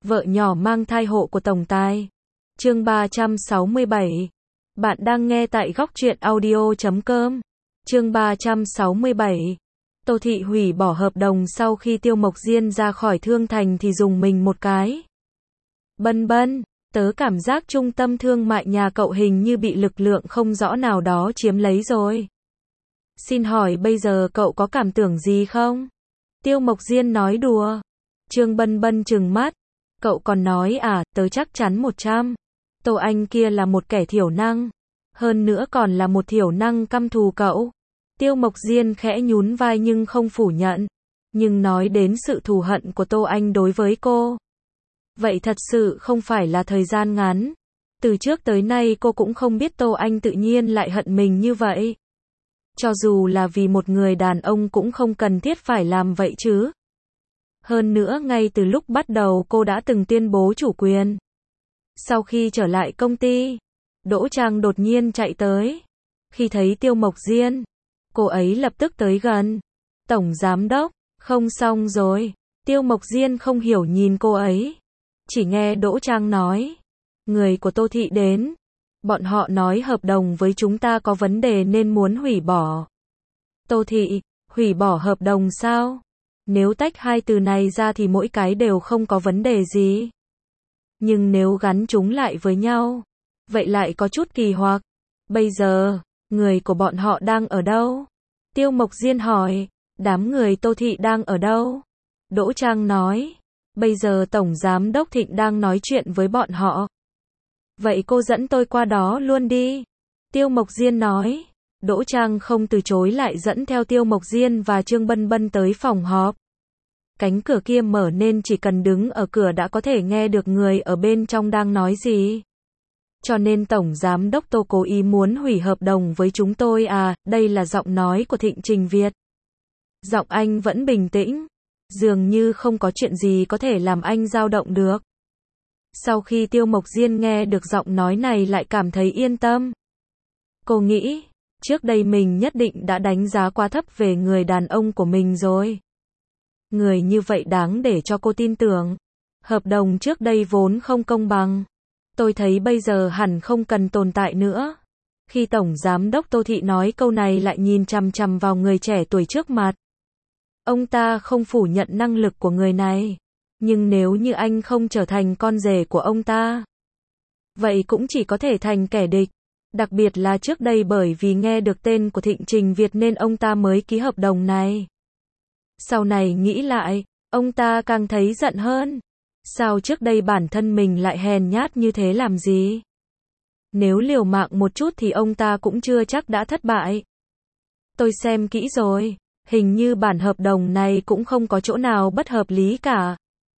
Vợ nhỏ mang thai hộ của tổng tài. Chương 367. Bạn đang nghe tại góc truyện audio.com. Chương 367. Tô Thị hủy bỏ hợp đồng sau khi Tiêu Mộc Diên ra khỏi Thương Thành thì dùng mình một cái. Bân bân, tớ cảm giác trung tâm thương mại nhà cậu hình như bị lực lượng không rõ nào đó chiếm lấy rồi. Xin hỏi bây giờ cậu có cảm tưởng gì không? Tiêu Mộc Diên nói đùa. Trương Bân Bân trừng mắt. Cậu còn nói à, tớ chắc chắn 100. Tô Anh kia là một kẻ thiểu năng. Hơn nữa còn là một thiểu năng căm thù cậu. Tiêu Mộc Diên khẽ nhún vai nhưng không phủ nhận. Nhưng nói đến sự thù hận của Tô Anh đối với cô. Vậy thật sự không phải là thời gian ngắn. Từ trước tới nay cô cũng không biết Tô Anh tự nhiên lại hận mình như vậy. Cho dù là vì một người đàn ông cũng không cần thiết phải làm vậy chứ. Hơn nữa ngay từ lúc bắt đầu cô đã từng tuyên bố chủ quyền. Sau khi trở lại công ty, Đỗ Trang đột nhiên chạy tới. Khi thấy Tiêu Mộc Diên, cô ấy lập tức tới gần. Tổng giám đốc, không xong rồi. Tiêu Mộc Diên không hiểu nhìn cô ấy. Chỉ nghe Đỗ Trang nói. Người của Tô Thị đến. Bọn họ nói hợp đồng với chúng ta có vấn đề nên muốn hủy bỏ. Tô Thị, hủy bỏ hợp đồng sao? Nếu tách hai từ này ra thì mỗi cái đều không có vấn đề gì. Nhưng nếu gắn chúng lại với nhau, vậy lại có chút kỳ hoặc. Bây giờ, người của bọn họ đang ở đâu? Tiêu Mộc Diên hỏi, đám người Tô Thị đang ở đâu? Đỗ Trang nói, bây giờ Tổng Giám Đốc Thịnh đang nói chuyện với bọn họ. Vậy cô dẫn tôi qua đó luôn đi. Tiêu Mộc Diên nói. Đỗ Trang không từ chối lại dẫn theo Tiêu Mộc Diên và Trương Bân Bân tới phòng họp. Cánh cửa kia mở nên chỉ cần đứng ở cửa đã có thể nghe được người ở bên trong đang nói gì. Cho nên Tổng Giám Đốc Tô cố ý muốn hủy hợp đồng với chúng tôi à, đây là giọng nói của Thịnh Trình Việt. Giọng anh vẫn bình tĩnh, dường như không có chuyện gì có thể làm anh dao động được. Sau khi Tiêu Mộc Diên nghe được giọng nói này lại cảm thấy yên tâm. Cô nghĩ, trước đây mình nhất định đã đánh giá quá thấp về người đàn ông của mình rồi. Người như vậy đáng để cho cô tin tưởng. Hợp đồng trước đây vốn không công bằng. Tôi thấy bây giờ hẳn không cần tồn tại nữa. Khi Tổng Giám Đốc Tô Thị nói câu này lại nhìn chằm chằm vào người trẻ tuổi trước mặt. Ông ta không phủ nhận năng lực của người này. Nhưng nếu như anh không trở thành con rể của ông ta, vậy cũng chỉ có thể thành kẻ địch. Đặc biệt là trước đây bởi vì nghe được tên của Thịnh Trình Việt nên ông ta mới ký hợp đồng này. Sau này nghĩ lại, ông ta càng thấy giận hơn. Sao trước đây bản thân mình lại hèn nhát như thế làm gì? Nếu liều mạng một chút thì ông ta cũng chưa chắc đã thất bại. Tôi xem kỹ rồi, hình như bản hợp đồng này cũng không có chỗ nào bất hợp lý cả.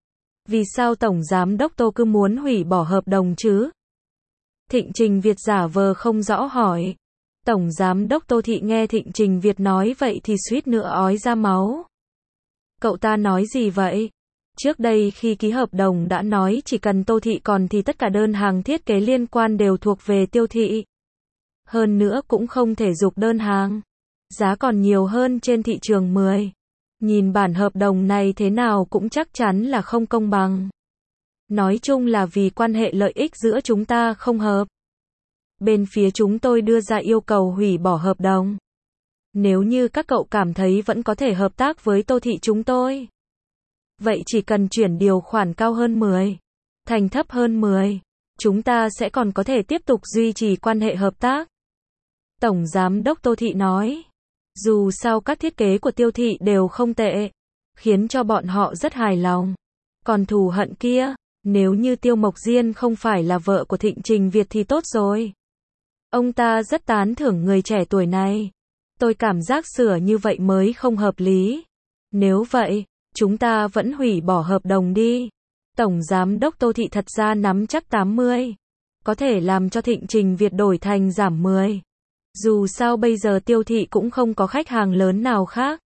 Vì sao Tổng Giám Đốc Tô cứ muốn hủy bỏ hợp đồng chứ? Thịnh Trình Việt giả vờ không rõ hỏi. Tổng Giám Đốc Tô Thị nghe Thịnh Trình Việt nói vậy thì suýt nữa ói ra máu. Cậu ta nói gì vậy? Trước đây khi ký hợp đồng đã nói chỉ cần Tô Thị còn thì tất cả đơn hàng thiết kế liên quan đều thuộc về Tiêu Thị. Hơn nữa cũng không thể dục đơn hàng. Giá còn nhiều hơn trên thị trường 10. Nhìn bản hợp đồng này thế nào cũng chắc chắn là không công bằng. Nói chung là vì quan hệ lợi ích giữa chúng ta không hợp. Bên phía chúng tôi đưa ra yêu cầu hủy bỏ hợp đồng. Nếu như các cậu cảm thấy vẫn có thể hợp tác với Tô Thị chúng tôi, vậy chỉ cần chuyển điều khoản cao hơn 10, thành thấp hơn 10, chúng ta sẽ còn có thể tiếp tục duy trì quan hệ hợp tác. Tổng Giám Đốc Tô Thị nói, dù sao các thiết kế của Tiêu Thị đều không tệ, khiến cho bọn họ rất hài lòng. Còn thù hận kia, nếu như Tiêu Mộc Diên không phải là vợ của Thịnh Trình Việt thì tốt rồi. Ông ta rất tán thưởng người trẻ tuổi này. Tôi cảm giác sửa như vậy mới không hợp lý. Nếu vậy, chúng ta vẫn hủy bỏ hợp đồng đi. Tổng Giám Đốc Tô Thị thật ra nắm chắc 80. Có thể làm cho Thịnh Trình Việt đổi thành giảm 10. Dù sao bây giờ Tiêu Thị cũng không có khách hàng lớn nào khác.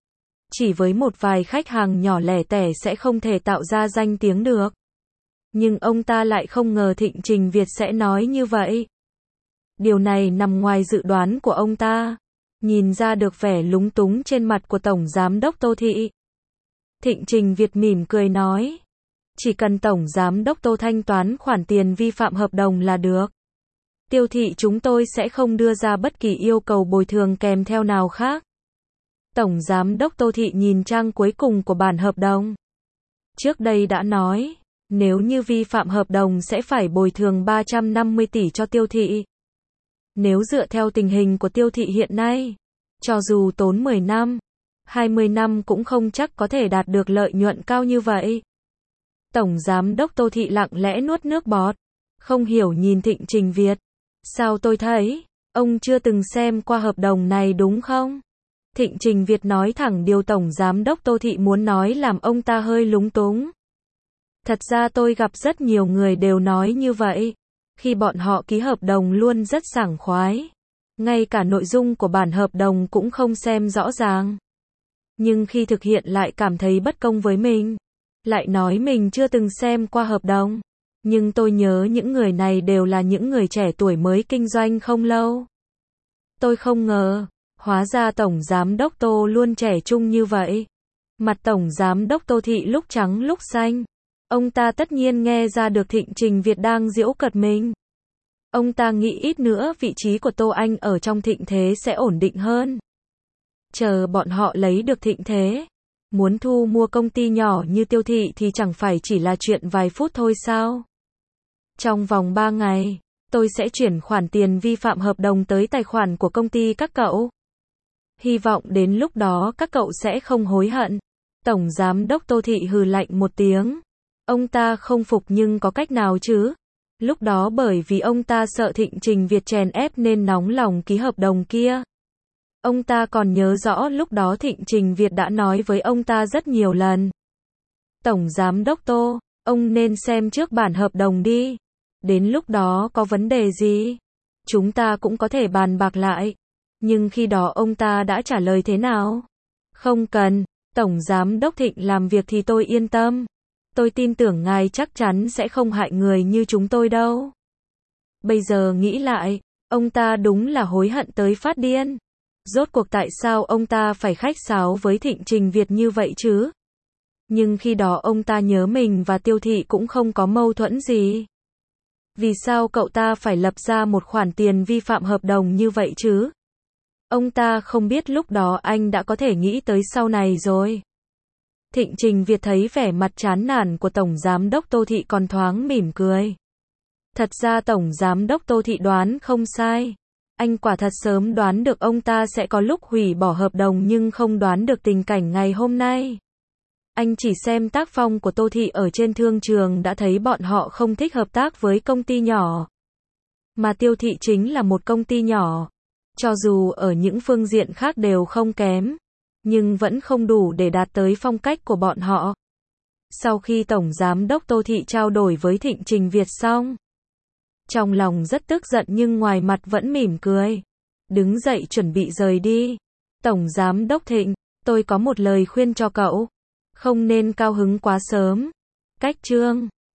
Chỉ với một vài khách hàng nhỏ lẻ tẻ sẽ không thể tạo ra danh tiếng được. Nhưng ông ta lại không ngờ Thịnh Trình Việt sẽ nói như vậy. Điều này nằm ngoài dự đoán của ông ta. Nhìn ra được vẻ lúng túng trên mặt của Tổng Giám Đốc Tô Thị. Thịnh Trình Việt mỉm cười nói. Chỉ cần Tổng Giám đốc Tô thanh toán khoản tiền vi phạm hợp đồng là được. Tiêu thị chúng tôi sẽ không đưa ra bất kỳ yêu cầu bồi thường kèm theo nào khác. Tổng Giám đốc Tô thị nhìn trang cuối cùng của bản hợp đồng. Trước đây đã nói, nếu như vi phạm hợp đồng sẽ phải bồi thường 350 tỷ cho Tiêu thị. Nếu dựa theo tình hình của Tiêu thị hiện nay, cho dù tốn 10 năm, 20 năm cũng không chắc có thể đạt được lợi nhuận cao như vậy. Tổng Giám đốc Tô thị lặng lẽ nuốt nước bọt, không hiểu nhìn Thịnh Trình Việt. Sao tôi thấy, ông chưa từng xem qua hợp đồng này đúng không? Thịnh Trình Việt nói thẳng điều Tổng Giám đốc Tô thị muốn nói làm ông ta hơi lúng túng. Thật ra tôi gặp rất nhiều người đều nói như vậy. Khi bọn họ ký hợp đồng luôn rất sảng khoái. Ngay cả nội dung của bản hợp đồng cũng không xem rõ ràng. Nhưng khi thực hiện lại cảm thấy bất công với mình. Lại nói mình chưa từng xem qua hợp đồng. Nhưng tôi nhớ những người này đều là những người trẻ tuổi mới kinh doanh không lâu. Tôi không ngờ, hóa ra Tổng Giám đốc Tô luôn trẻ trung như vậy. Mặt Tổng Giám đốc Tô thị lúc trắng lúc xanh. Ông ta tất nhiên nghe ra được Thịnh Trình Việt đang giễu cợt mình. Ông ta nghĩ ít nữa vị trí của Tô Anh ở trong thịnh thế sẽ ổn định hơn. Chờ bọn họ lấy được thịnh thế. Muốn thu mua công ty nhỏ như Tiêu thị thì chẳng phải chỉ là chuyện vài phút thôi sao? Trong vòng 3 ngày, tôi sẽ chuyển khoản tiền vi phạm hợp đồng tới tài khoản của công ty các cậu. Hy vọng đến lúc đó các cậu sẽ không hối hận. Tổng Giám đốc Tô thị hừ lạnh một tiếng. Ông ta không phục nhưng có cách nào chứ? Lúc đó bởi vì ông ta sợ Thịnh Trình Việt chèn ép nên nóng lòng ký hợp đồng kia. Ông ta còn nhớ rõ lúc đó Thịnh Trình Việt đã nói với ông ta rất nhiều lần. Tổng Giám đốc Tô, ông nên xem trước bản hợp đồng đi. Đến lúc đó có vấn đề gì? Chúng ta cũng có thể bàn bạc lại. Nhưng khi đó ông ta đã trả lời thế nào? Không cần, Tổng Giám đốc Thịnh làm việc thì tôi yên tâm. Tôi tin tưởng ngài chắc chắn sẽ không hại người như chúng tôi đâu. Bây giờ nghĩ lại, ông ta đúng là hối hận tới phát điên. Rốt cuộc tại sao ông ta phải khách sáo với Thịnh Trình Việt như vậy chứ? Nhưng khi đó ông ta nhớ mình và Tiêu thị cũng không có mâu thuẫn gì. Vì sao cậu ta phải lập ra một khoản tiền vi phạm hợp đồng như vậy chứ? Ông ta không biết lúc đó anh đã có thể nghĩ tới sau này rồi. Thịnh Trình Việt thấy vẻ mặt chán nản của Tổng Giám đốc Tô thị còn thoáng mỉm cười. Thật ra Tổng Giám đốc Tô thị đoán không sai. Anh quả thật sớm đoán được ông ta sẽ có lúc hủy bỏ hợp đồng nhưng không đoán được tình cảnh ngày hôm nay. Anh chỉ xem tác phong của Tô thị ở trên thương trường đã thấy bọn họ không thích hợp tác với công ty nhỏ. Mà Tiêu thị chính là một công ty nhỏ. Cho dù ở những phương diện khác đều không kém, nhưng vẫn không đủ để đạt tới phong cách của bọn họ. Sau khi Tổng Giám đốc Tô thị trao đổi với Thịnh Trình Việt xong, trong lòng rất tức giận nhưng ngoài mặt vẫn mỉm cười. Đứng dậy chuẩn bị rời đi. Tổng Giám đốc Thịnh, tôi có một lời khuyên cho cậu. Không nên cao hứng quá sớm. Cách chương